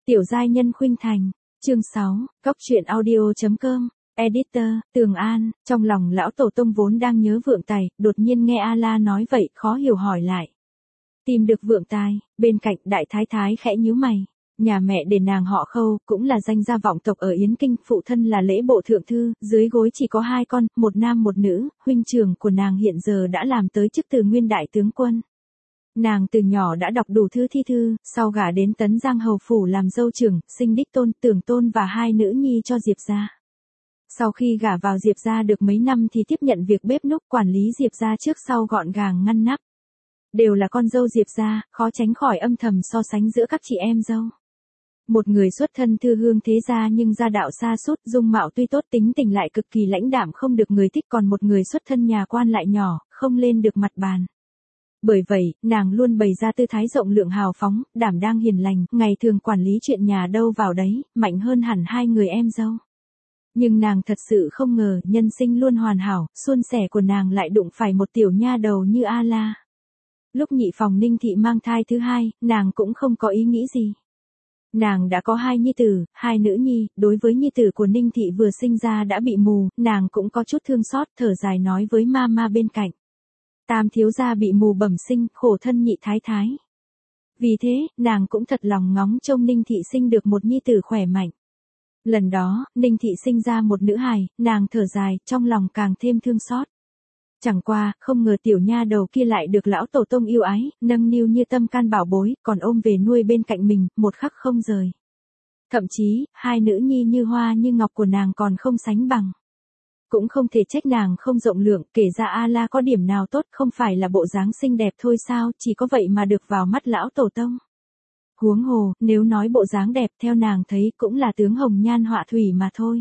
Tiểu giai nhân khuynh thành, chương 6, Cóc truyện audio.com, editor, Tường An, trong lòng lão tổ tông vốn đang nhớ Vượng Tài, đột nhiên nghe A-la nói vậy, khó hiểu hỏi lại. Tìm được Vượng Tài, bên cạnh đại thái thái khẽ nhíu mày. Nhà mẹ để nàng họ Khâu, cũng là danh gia vọng tộc ở Yến Kinh, phụ thân là lễ bộ thượng thư, dưới gối chỉ có 2 con, một nam một nữ, huynh trưởng của nàng hiện giờ đã làm tới chức từ nguyên đại tướng quân. Nàng từ nhỏ đã đọc đủ thư thi thư, sau gả đến Tấn Giang hầu phủ làm dâu trưởng, sinh đích tôn, tưởng tôn và 2 nữ nhi cho Diệp gia. Sau khi gả vào Diệp gia được mấy năm thì tiếp nhận việc bếp núc, quản lý Diệp gia trước sau gọn gàng ngăn nắp. Đều là con dâu Diệp gia, khó tránh khỏi âm thầm so sánh giữa các chị em dâu. Một người xuất thân thư hương thế gia nhưng gia đạo xa sút, dung mạo tuy tốt tính tình lại cực kỳ lãnh đạm không được người thích, còn một người xuất thân nhà quan lại nhỏ, không lên được mặt bàn. Bởi vậy, nàng luôn bày ra tư thái rộng lượng hào phóng, đảm đang hiền lành, ngày thường quản lý chuyện nhà đâu vào đấy, mạnh hơn hẳn 2 người em dâu. Nhưng nàng thật sự không ngờ, nhân sinh luôn hoàn hảo, suôn sẻ của nàng lại đụng phải một tiểu nha đầu như A-la. Lúc nhị phòng Ninh Thị mang thai thứ 2, nàng cũng không có ý nghĩ gì. Nàng đã có 2 nhi tử, 2 nữ nhi, đối với nhi tử của Ninh Thị vừa sinh ra đã bị mù, nàng cũng có chút thương xót, thở dài nói với ma bên cạnh. Tam thiếu gia bị mù bẩm sinh, khổ thân nhị thái thái. Vì thế, nàng cũng thật lòng ngóng trông Ninh Thị sinh được một nhi tử khỏe mạnh. Lần đó, Ninh Thị sinh ra một nữ hài, nàng thở dài, trong lòng càng thêm thương xót. Chẳng qua, không ngờ tiểu nha đầu kia lại được lão tổ tông yêu ái, nâng niu như tâm can bảo bối, còn ôm về nuôi bên cạnh mình, một khắc không rời. Thậm chí, 2 nữ nhi như hoa như ngọc của nàng còn không sánh bằng. Cũng không thể trách nàng không rộng lượng, kể ra A-la có điểm nào tốt, không phải là bộ dáng xinh đẹp thôi sao, chỉ có vậy mà được vào mắt lão tổ tông. Huống hồ, nếu nói bộ dáng đẹp theo nàng thấy cũng là tướng hồng nhan họa thủy mà thôi.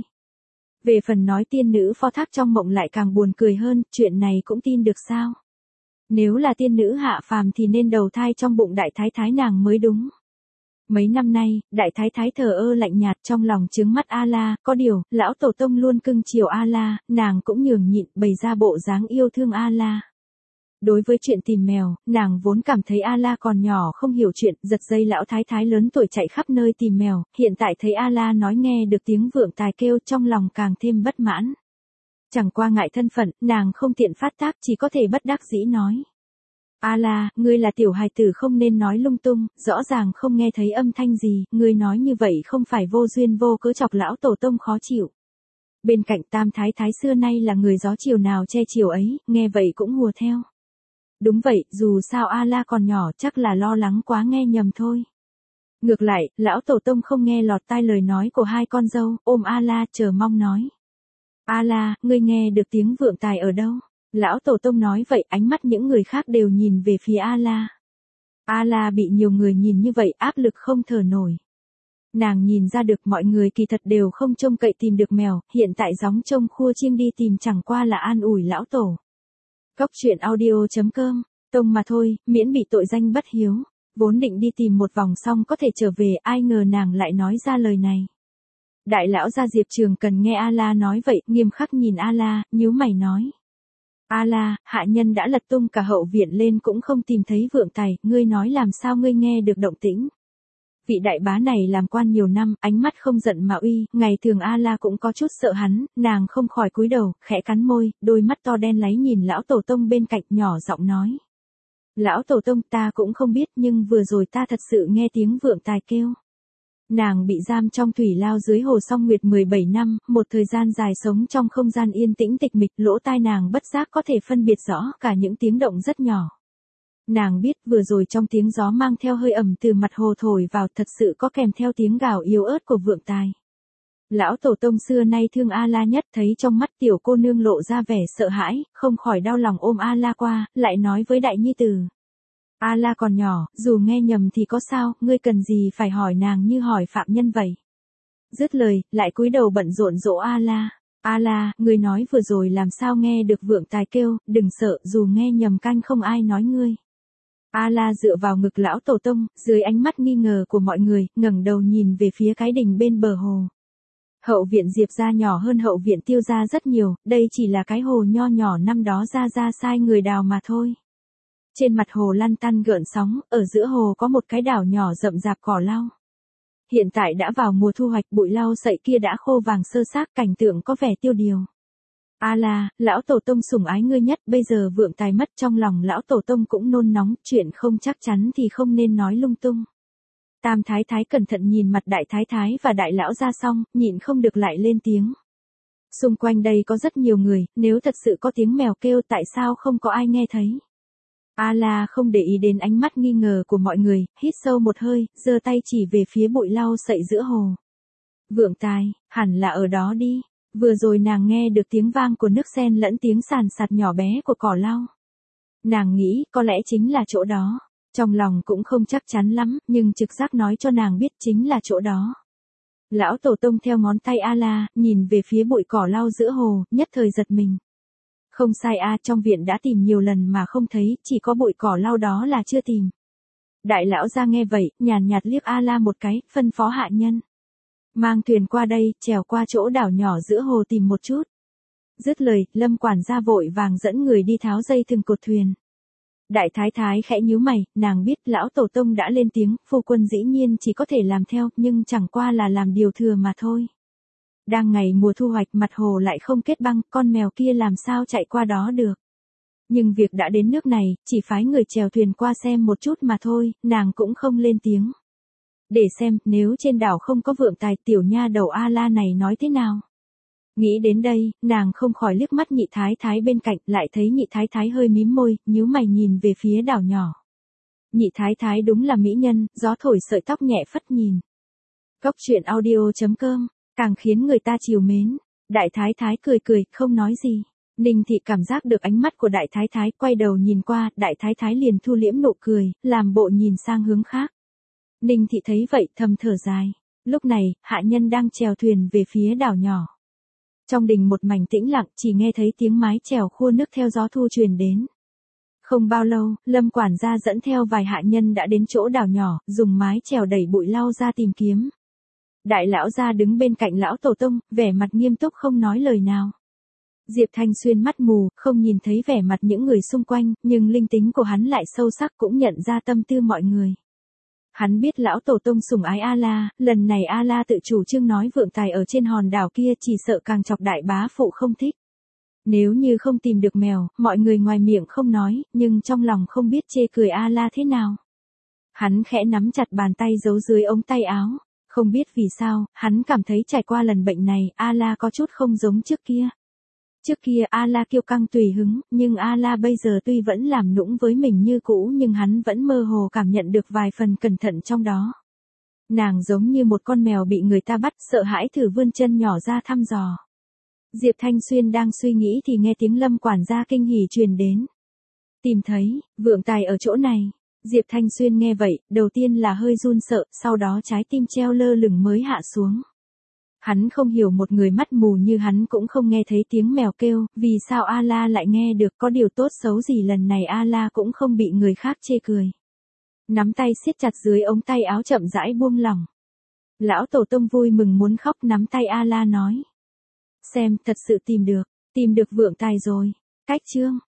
Về phần nói tiên nữ phó thác trong mộng lại càng buồn cười hơn, chuyện này cũng tin được sao? Nếu là tiên nữ hạ phàm thì nên đầu thai trong bụng đại thái thái nàng mới đúng. Mấy năm nay, đại thái thái thờ ơ lạnh nhạt, trong lòng chướng mắt A-la, có điều, lão tổ tông luôn cưng chiều A-la, nàng cũng nhường nhịn, bày ra bộ dáng yêu thương A-la. Đối với chuyện tìm mèo, nàng vốn cảm thấy A-la còn nhỏ không hiểu chuyện, giật dây lão thái thái lớn tuổi chạy khắp nơi tìm mèo, hiện tại thấy A-la nói nghe được tiếng Vượng Tài kêu, trong lòng càng thêm bất mãn. Chẳng qua ngại thân phận, nàng không tiện phát tác, chỉ có thể bất đắc dĩ nói. A-la, ngươi là tiểu hài tử không nên nói lung tung, rõ ràng không nghe thấy âm thanh gì, ngươi nói như vậy không phải vô duyên vô cớ chọc lão tổ tông khó chịu. Bên cạnh tam thái thái xưa nay là người gió chiều nào che chiều ấy, nghe vậy cũng hùa theo. Đúng vậy, dù sao A-la còn nhỏ chắc là lo lắng quá nghe nhầm thôi. Ngược lại, lão tổ tông không nghe lọt tai lời nói của 2 con dâu, ôm A-la chờ mong nói. A-la, ngươi nghe được tiếng Vượng Tài ở đâu? Lão tổ tông nói vậy, ánh mắt những người khác đều nhìn về phía A-la. A-la bị nhiều người nhìn như vậy, áp lực không thở nổi. Nàng nhìn ra được mọi người kỳ thật đều không trông cậy tìm được mèo, hiện tại gióng trông khua chiêng đi tìm chẳng qua là an ủi lão tổ. Cóc truyện audio.com, tông mà thôi, miễn bị tội danh bất hiếu. Vốn định đi tìm một vòng xong có thể trở về, ai ngờ nàng lại nói ra lời này. Đại lão gia Diệp Trường Cần nghe A-la nói vậy, nghiêm khắc nhìn A-la, nhíu mày nói. A-la, hạ nhân đã lật tung cả hậu viện lên cũng không tìm thấy Vượng Tài, ngươi nói làm sao ngươi nghe được động tĩnh. Vị đại bá này làm quan nhiều năm, ánh mắt không giận mà uy, ngày thường A-la cũng có chút sợ hắn, nàng không khỏi cúi đầu, khẽ cắn môi, đôi mắt to đen láy nhìn lão tổ tông bên cạnh, nhỏ giọng nói. Lão tổ tông, ta cũng không biết nhưng vừa rồi ta thật sự nghe tiếng Vượng Tài kêu. Nàng bị giam trong thủy lao dưới hồ Song Nguyệt 17 năm, một thời gian dài sống trong không gian yên tĩnh tịch mịch, lỗ tai nàng bất giác có thể phân biệt rõ cả những tiếng động rất nhỏ. Nàng biết vừa rồi trong tiếng gió mang theo hơi ẩm từ mặt hồ thổi vào thật sự có kèm theo tiếng gào yếu ớt của Vượng Tài. Lão tổ tông xưa nay thương A-la nhất, thấy trong mắt tiểu cô nương lộ ra vẻ sợ hãi, không khỏi đau lòng ôm A-la qua, lại nói với đại nhi tử. A-la còn nhỏ, dù nghe nhầm thì có sao, ngươi cần gì phải hỏi nàng như hỏi phạm nhân vậy. Dứt lời, lại cúi đầu bận rộn dỗ A-la. A-la, ngươi nói vừa rồi làm sao nghe được Vượng Tài kêu, đừng sợ, dù nghe nhầm canh không ai nói ngươi. A-la dựa vào ngực lão tổ tông, dưới ánh mắt nghi ngờ của mọi người, ngẩng đầu nhìn về phía cái đình bên bờ hồ. Hậu viện Diệp gia nhỏ hơn hậu viện Tiêu gia rất nhiều, đây chỉ là cái hồ nho nhỏ năm đó gia sai người đào mà thôi. Trên mặt hồ lăn tăn gợn sóng, ở giữa hồ có một cái đảo nhỏ rậm rạp cỏ lau. Hiện tại đã vào mùa thu hoạch, bụi lau sậy kia đã khô vàng sơ xác, cảnh tượng có vẻ tiêu điều. A La, lão tổ tông sủng ái ngươi nhất, bây giờ vượng tài mất, trong lòng lão tổ tông cũng nôn nóng, chuyện không chắc chắn thì không nên nói lung tung. Tam thái thái cẩn thận nhìn mặt đại thái thái và đại lão ra xong, nhịn không được lại lên tiếng. Xung quanh đây có rất nhiều người, nếu thật sự có tiếng mèo kêu tại sao không có ai nghe thấy. A La không để ý đến ánh mắt nghi ngờ của mọi người, hít sâu một hơi, giơ tay chỉ về phía bụi lau sậy giữa hồ. Vượng tài, hẳn là ở đó đi. Vừa rồi nàng nghe được tiếng vang của nước sen lẫn tiếng sàn sạt nhỏ bé của cỏ lau. Nàng nghĩ có lẽ chính là chỗ đó. Trong lòng cũng không chắc chắn lắm, nhưng trực giác nói cho nàng biết chính là chỗ đó. Lão tổ tông theo ngón tay A La, nhìn về phía bụi cỏ lau giữa hồ, nhất thời giật mình. Không sai a, trong viện đã tìm nhiều lần mà không thấy, chỉ có bụi cỏ lau đó là chưa tìm. Đại lão ra nghe vậy, nhàn nhạt liếc A La một cái, phân phó hạ nhân. Mang thuyền qua đây, trèo qua chỗ đảo nhỏ giữa hồ tìm một chút. Dứt lời, Lâm quản gia vội vàng dẫn người đi tháo dây thừng cột thuyền. Đại thái thái khẽ nhíu mày, nàng biết lão tổ tông đã lên tiếng, phu quân dĩ nhiên chỉ có thể làm theo, nhưng chẳng qua là làm điều thừa mà thôi. Đang ngày mùa thu hoạch, mặt hồ lại không kết băng, con mèo kia làm sao chạy qua đó được. Nhưng việc đã đến nước này, chỉ phái người chèo thuyền qua xem một chút mà thôi, nàng cũng không lên tiếng. Để xem, nếu trên đảo không có vượng tài, tiểu nha đầu A La này nói thế nào. Nghĩ đến đây, nàng không khỏi liếc mắt nhị thái thái bên cạnh, lại thấy nhị thái thái hơi mím môi, nhíu mày nhìn về phía đảo nhỏ. Nhị thái thái đúng là mỹ nhân, gió thổi sợi tóc nhẹ phất nhìn. Cốc truyện audio.com, càng khiến người ta trìu mến. Đại thái thái cười cười, không nói gì. Ninh Thị cảm giác được ánh mắt của đại thái thái, quay đầu nhìn qua, đại thái thái liền thu liễm nụ cười, làm bộ nhìn sang hướng khác. Ninh Thị thấy vậy, thầm thở dài. Lúc này, hạ nhân đang chèo thuyền về phía đảo nhỏ. Trong đình một mảnh tĩnh lặng, chỉ nghe thấy tiếng mái chèo khua nước theo gió thu truyền đến. Không bao lâu, Lâm quản gia dẫn theo vài hạ nhân đã đến chỗ đảo nhỏ, dùng mái chèo đẩy bụi lau ra tìm kiếm. Đại lão gia đứng bên cạnh lão tổ tông, vẻ mặt nghiêm túc không nói lời nào. Diệp Thanh Xuyên mắt mù, không nhìn thấy vẻ mặt những người xung quanh, nhưng linh tính của hắn lại sâu sắc, cũng nhận ra tâm tư mọi người. Hắn biết lão tổ tông sủng ái A La, lần này A La tự chủ trương nói vượng tài ở trên hòn đảo kia, chỉ sợ càng chọc đại bá phụ không thích. Nếu như không tìm được mèo, mọi người ngoài miệng không nói, nhưng trong lòng không biết chê cười A La thế nào. Hắn khẽ nắm chặt bàn tay giấu dưới ống tay áo. Không biết vì sao, hắn cảm thấy trải qua lần bệnh này, A La có chút không giống trước kia. Trước kia A La kiêu căng tùy hứng, nhưng A La bây giờ tuy vẫn làm nũng với mình như cũ, nhưng hắn vẫn mơ hồ cảm nhận được vài phần cẩn thận trong đó. Nàng giống như một con mèo bị người ta bắt, sợ hãi thử vươn chân nhỏ ra thăm dò. Diệp Thanh Xuyên đang suy nghĩ thì nghe tiếng Lâm quản gia kinh hỉ truyền đến. Tìm thấy, vượng tài ở chỗ này. Diệp Thanh Xuyên nghe vậy, đầu tiên là hơi run sợ, sau đó trái tim treo lơ lửng mới hạ xuống. Hắn không hiểu một người mắt mù như hắn cũng không nghe thấy tiếng mèo kêu, vì sao A La lại nghe được, có điều tốt xấu gì lần này A La cũng không bị người khác chê cười. Nắm tay siết chặt dưới ống tay áo chậm rãi buông lỏng. Lão tổ tông vui mừng muốn khóc, nắm tay A La nói. Xem, thật sự tìm được vượng tài rồi. Cách chương.